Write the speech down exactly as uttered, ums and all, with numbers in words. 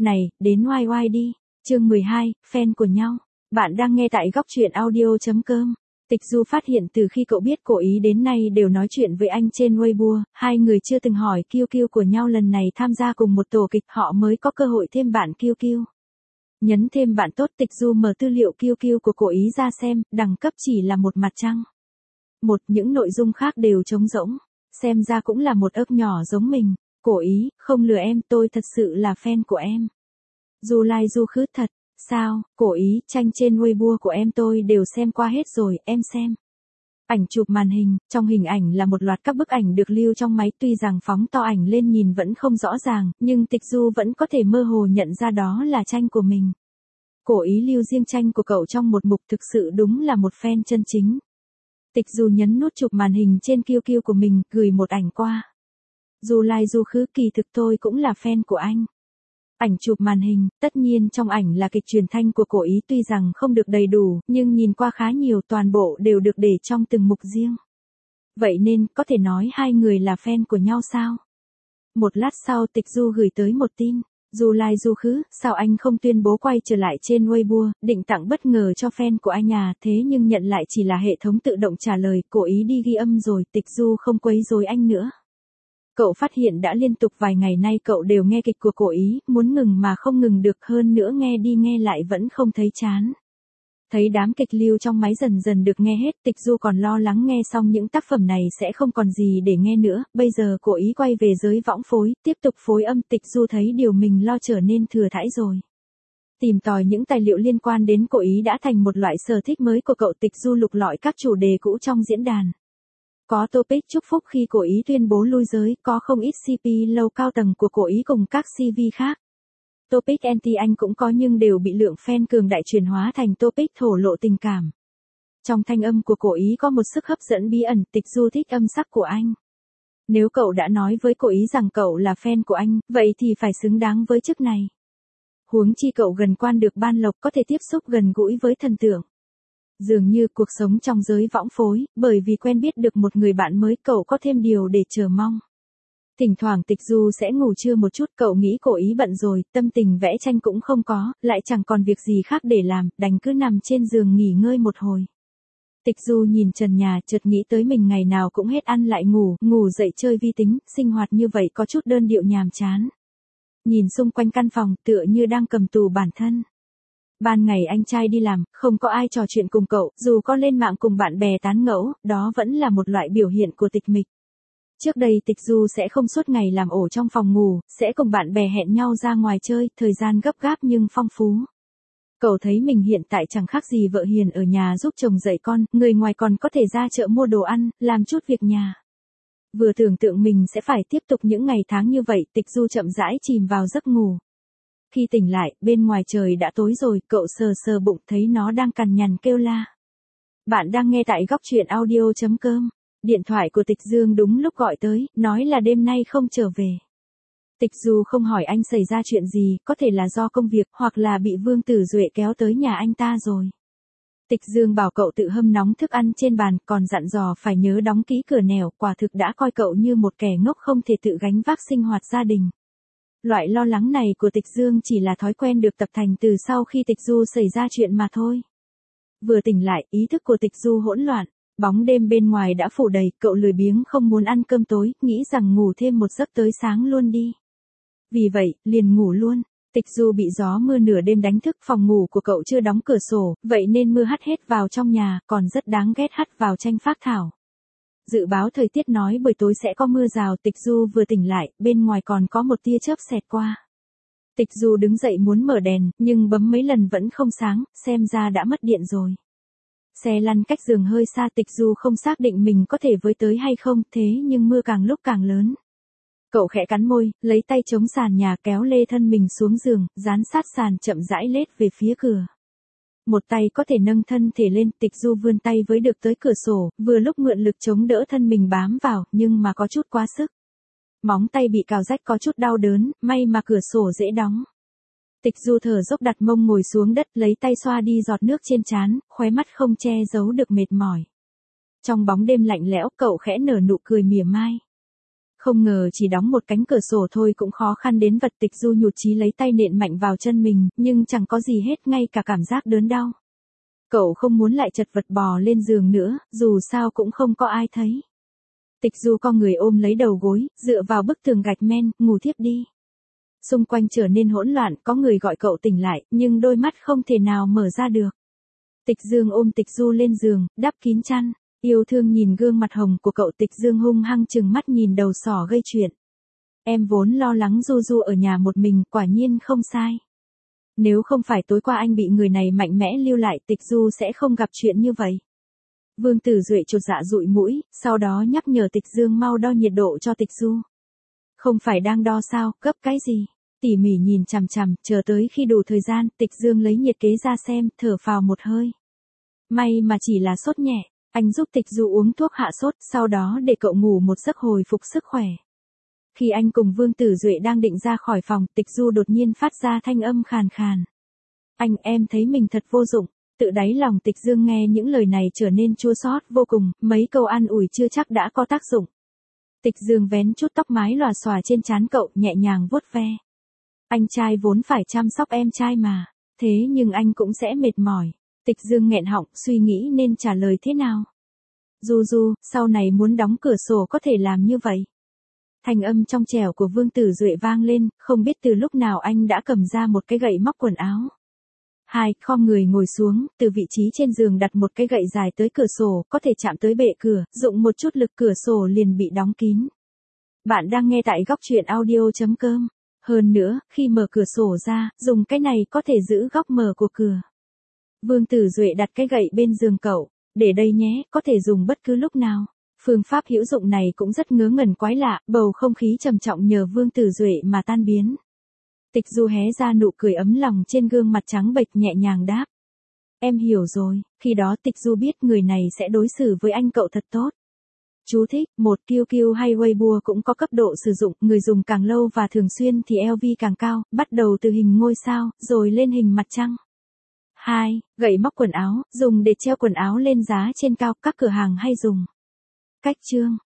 Này, đến oai oai đi. Chương mười hai, fan của nhau. Bạn đang nghe tại góc truyện audio chấm com. Tịch Du phát hiện từ khi cậu biết cô ý đến nay đều nói chuyện với anh trên Weibo, hai người chưa từng hỏi Q Q của nhau, lần này tham gia cùng một tổ kịch họ mới có cơ hội thêm bạn Q Q. Nhấn thêm bạn tốt, Tịch Du mở tư liệu Q Q của cô ý ra xem, đẳng cấp chỉ là một mặt trăng. Một, những nội dung khác đều trống rỗng. Xem ra cũng là một ấp nhỏ giống mình. Cô ý, không lừa em, tôi thật sự là fan của em. Du lai du khứ thật. Sao, cô ý, tranh trên Weibo của em tôi đều xem qua hết rồi, em xem. Ảnh chụp màn hình, trong hình ảnh là một loạt các bức ảnh được lưu trong máy, tuy rằng phóng to ảnh lên nhìn vẫn không rõ ràng, nhưng Tịch Du vẫn có thể mơ hồ nhận ra đó là tranh của mình. Cô ý lưu riêng tranh của cậu trong một mục, thực sự đúng là một fan chân chính. Tịch Du nhấn nút chụp màn hình trên Q Q của mình, gửi một ảnh qua. Du lai du khứ, kỳ thực tôi cũng là fan của anh. Ảnh chụp màn hình, tất nhiên trong ảnh là kịch truyền thanh của cô ý, tuy rằng không được đầy đủ, nhưng nhìn qua khá nhiều, toàn bộ đều được để trong từng mục riêng. Vậy nên, có thể nói hai người là fan của nhau sao? Một lát sau Tịch Du gửi tới một tin. Du lai du khứ, sao anh không tuyên bố quay trở lại trên Weibo, định tặng bất ngờ cho fan của anh à, thế nhưng nhận lại chỉ là hệ thống tự động trả lời, cô ý đi ghi âm rồi, Tịch Du không quấy rối anh nữa. Cậu phát hiện đã liên tục vài ngày nay cậu đều nghe kịch của cô ý, muốn ngừng mà không ngừng được, hơn nữa nghe đi nghe lại vẫn không thấy chán. Thấy đám kịch lưu trong máy dần dần được nghe hết, Tịch Du còn lo lắng nghe xong những tác phẩm này sẽ không còn gì để nghe nữa, bây giờ cô ý quay về giới võng phối, tiếp tục phối âm, Tịch Du thấy điều mình lo trở nên thừa thãi rồi. Tìm tòi những tài liệu liên quan đến cô ý đã thành một loại sở thích mới của cậu. Tịch Du lục lọi các chủ đề cũ trong diễn đàn. Có topic chúc phúc khi cô ý tuyên bố lui giới, có không ít C P lâu cao tầng của cô ý cùng các C V khác. Topic anti anh cũng có, nhưng đều bị lượng fan cường đại chuyển hóa thành topic thổ lộ tình cảm. Trong thanh âm của cô ý có một sức hấp dẫn bí ẩn, Tịch Du thích âm sắc của anh. Nếu cậu đã nói với cô ý rằng cậu là fan của anh, vậy thì phải xứng đáng với chức này. Huống chi cậu gần quan được ban lộc, có thể tiếp xúc gần gũi với thần tượng. Dường như cuộc sống trong giới võng phối, bởi vì quen biết được một người bạn mới, cậu có thêm điều để chờ mong. Thỉnh thoảng Tịch Du sẽ ngủ trưa một chút, cậu nghĩ cô ý bận rồi, tâm tình vẽ tranh cũng không có, lại chẳng còn việc gì khác để làm, đành cứ nằm trên giường nghỉ ngơi một hồi. Tịch Du nhìn trần nhà, chợt nghĩ tới mình ngày nào cũng hết ăn lại ngủ, ngủ dậy chơi vi tính, sinh hoạt như vậy có chút đơn điệu nhàm chán. Nhìn xung quanh căn phòng, tựa như đang cầm tù bản thân. Ban ngày anh trai đi làm, không có ai trò chuyện cùng cậu, dù có lên mạng cùng bạn bè tán ngẫu, đó vẫn là một loại biểu hiện của tịch mịch. Trước đây Tịch Du sẽ không suốt ngày làm ổ trong phòng ngủ, sẽ cùng bạn bè hẹn nhau ra ngoài chơi, thời gian gấp gáp nhưng phong phú. Cậu thấy mình hiện tại chẳng khác gì vợ hiền ở nhà giúp chồng dạy con, người ngoài còn có thể ra chợ mua đồ ăn, làm chút việc nhà. Vừa tưởng tượng mình sẽ phải tiếp tục những ngày tháng như vậy, Tịch Du chậm rãi chìm vào giấc ngủ. Khi tỉnh lại, bên ngoài trời đã tối rồi, cậu sờ sờ bụng thấy nó đang cằn nhằn kêu la. Bạn đang nghe tại góc truyện audio chấm com. Điện thoại của Tịch Dương đúng lúc gọi tới, nói là đêm nay không trở về. Tịch Du không hỏi anh xảy ra chuyện gì, có thể là do công việc, hoặc là bị Vương Tử Duệ kéo tới nhà anh ta rồi. Tịch Dương bảo cậu tự hâm nóng thức ăn trên bàn, còn dặn dò phải nhớ đóng kỹ cửa nẻo, quả thực đã coi cậu như một kẻ ngốc không thể tự gánh vác sinh hoạt gia đình. Loại lo lắng này của Tịch Dương chỉ là thói quen được tập thành từ sau khi Tịch Du xảy ra chuyện mà thôi. Vừa tỉnh lại, ý thức của Tịch Du hỗn loạn, bóng đêm bên ngoài đã phủ đầy, cậu lười biếng không muốn ăn cơm tối, nghĩ rằng ngủ thêm một giấc tới sáng luôn đi. Vì vậy, liền ngủ luôn. Tịch Du bị gió mưa nửa đêm đánh thức, phòng ngủ của cậu chưa đóng cửa sổ, vậy nên mưa hắt hết vào trong nhà, còn rất đáng ghét hắt vào tranh phác thảo. Dự báo thời tiết nói buổi tối sẽ có mưa rào, Tịch Du vừa tỉnh lại, bên ngoài còn có một tia chớp xẹt qua. Tịch Du đứng dậy muốn mở đèn, nhưng bấm mấy lần vẫn không sáng, xem ra đã mất điện rồi. Xe lăn cách giường hơi xa, Tịch Du không xác định mình có thể với tới hay không, thế nhưng mưa càng lúc càng lớn. Cậu khẽ cắn môi, lấy tay chống sàn nhà, kéo lê thân mình xuống giường, dán sát sàn chậm rãi lết về phía cửa. Một tay có thể nâng thân thể lên, Tịch Du vươn tay với được tới cửa sổ, vừa lúc mượn lực chống đỡ thân mình bám vào, nhưng mà có chút quá sức. Móng tay bị cào rách có chút đau đớn, may mà cửa sổ dễ đóng. Tịch Du thở dốc đặt mông ngồi xuống đất, lấy tay xoa đi giọt nước trên trán, khóe mắt không che giấu được mệt mỏi. Trong bóng đêm lạnh lẽo, cậu khẽ nở nụ cười mỉa mai. Không ngờ chỉ đóng một cánh cửa sổ thôi cũng khó khăn đến vật. Tịch Du nhụt chí lấy tay nện mạnh vào chân mình, nhưng chẳng có gì hết, ngay cả cảm giác đớn đau. Cậu không muốn lại chật vật bò lên giường nữa, dù sao cũng không có ai thấy. Tịch Du co người ôm lấy đầu gối, dựa vào bức tường gạch men, ngủ thiếp đi. Xung quanh trở nên hỗn loạn, có người gọi cậu tỉnh lại, nhưng đôi mắt không thể nào mở ra được. Tịch Dương ôm Tịch Du lên giường, đắp kín chăn, yêu thương nhìn gương mặt hồng của cậu. Tịch Dương hung hăng trừng mắt nhìn đầu sỏ gây chuyện. Em vốn lo lắng Du Du ở nhà một mình, quả nhiên không sai. Nếu không phải tối qua anh bị người này mạnh mẽ lưu lại, Tịch Du sẽ không gặp chuyện như vậy. Vương Tử Duệ chột dạ dụi mũi, sau đó nhắc nhở Tịch Dương mau đo nhiệt độ cho Tịch Du. Không phải đang đo sao, gấp cái gì? Tỉ mỉ nhìn chằm chằm, chờ tới khi đủ thời gian, Tịch Dương lấy nhiệt kế ra xem, thở phào một hơi. May mà chỉ là sốt nhẹ, anh giúp Tịch Du uống thuốc hạ sốt, sau đó để cậu ngủ một giấc hồi phục sức khỏe. Khi anh cùng Vương Tử Duệ đang định ra khỏi phòng, Tịch Du đột nhiên phát ra thanh âm khàn khàn. Anh, em thấy mình thật vô dụng. Tự đáy lòng Tịch Dương nghe những lời này trở nên chua xót vô cùng, mấy câu an ủi chưa chắc đã có tác dụng. Tịch Dương vén chút tóc mái lòa xòa trên trán cậu, nhẹ nhàng vuốt ve. Anh trai vốn phải chăm sóc em trai mà, thế nhưng anh cũng sẽ mệt mỏi. Tịch Dương nghẹn họng, suy nghĩ nên trả lời thế nào. Du Du, sau này muốn đóng cửa sổ có thể làm như vậy. Thanh âm trong trẻo của Vương Tử Duệ vang lên, không biết từ lúc nào anh đã cầm ra một cái gậy móc quần áo. Hai, khom người ngồi xuống, từ vị trí trên giường đặt một cái gậy dài tới cửa sổ, có thể chạm tới bệ cửa, dụng một chút lực cửa sổ liền bị đóng kín. Bạn đang nghe tại góc truyện audio chấm com. Hơn nữa, khi mở cửa sổ ra, dùng cái này có thể giữ góc mở của cửa. Vương Tử Duệ đặt cái gậy bên giường cậu, để đây nhé, có thể dùng bất cứ lúc nào. Phương pháp hữu dụng này cũng rất ngớ ngẩn quái lạ, bầu không khí trầm trọng nhờ Vương Tử Duệ mà tan biến. Tịch Du hé ra nụ cười ấm lòng trên gương mặt trắng bệch, nhẹ nhàng đáp. Em hiểu rồi, khi đó Tịch Du biết người này sẽ đối xử với anh cậu thật tốt. Chú thích, một quy quy hay Weibo cũng có cấp độ sử dụng, người dùng càng lâu và thường xuyên thì lờ vê càng cao, bắt đầu từ hình ngôi sao, rồi lên hình mặt trăng. Hai, gậy móc quần áo, dùng để treo quần áo lên giá trên cao, các cửa hàng hay dùng. Cách chương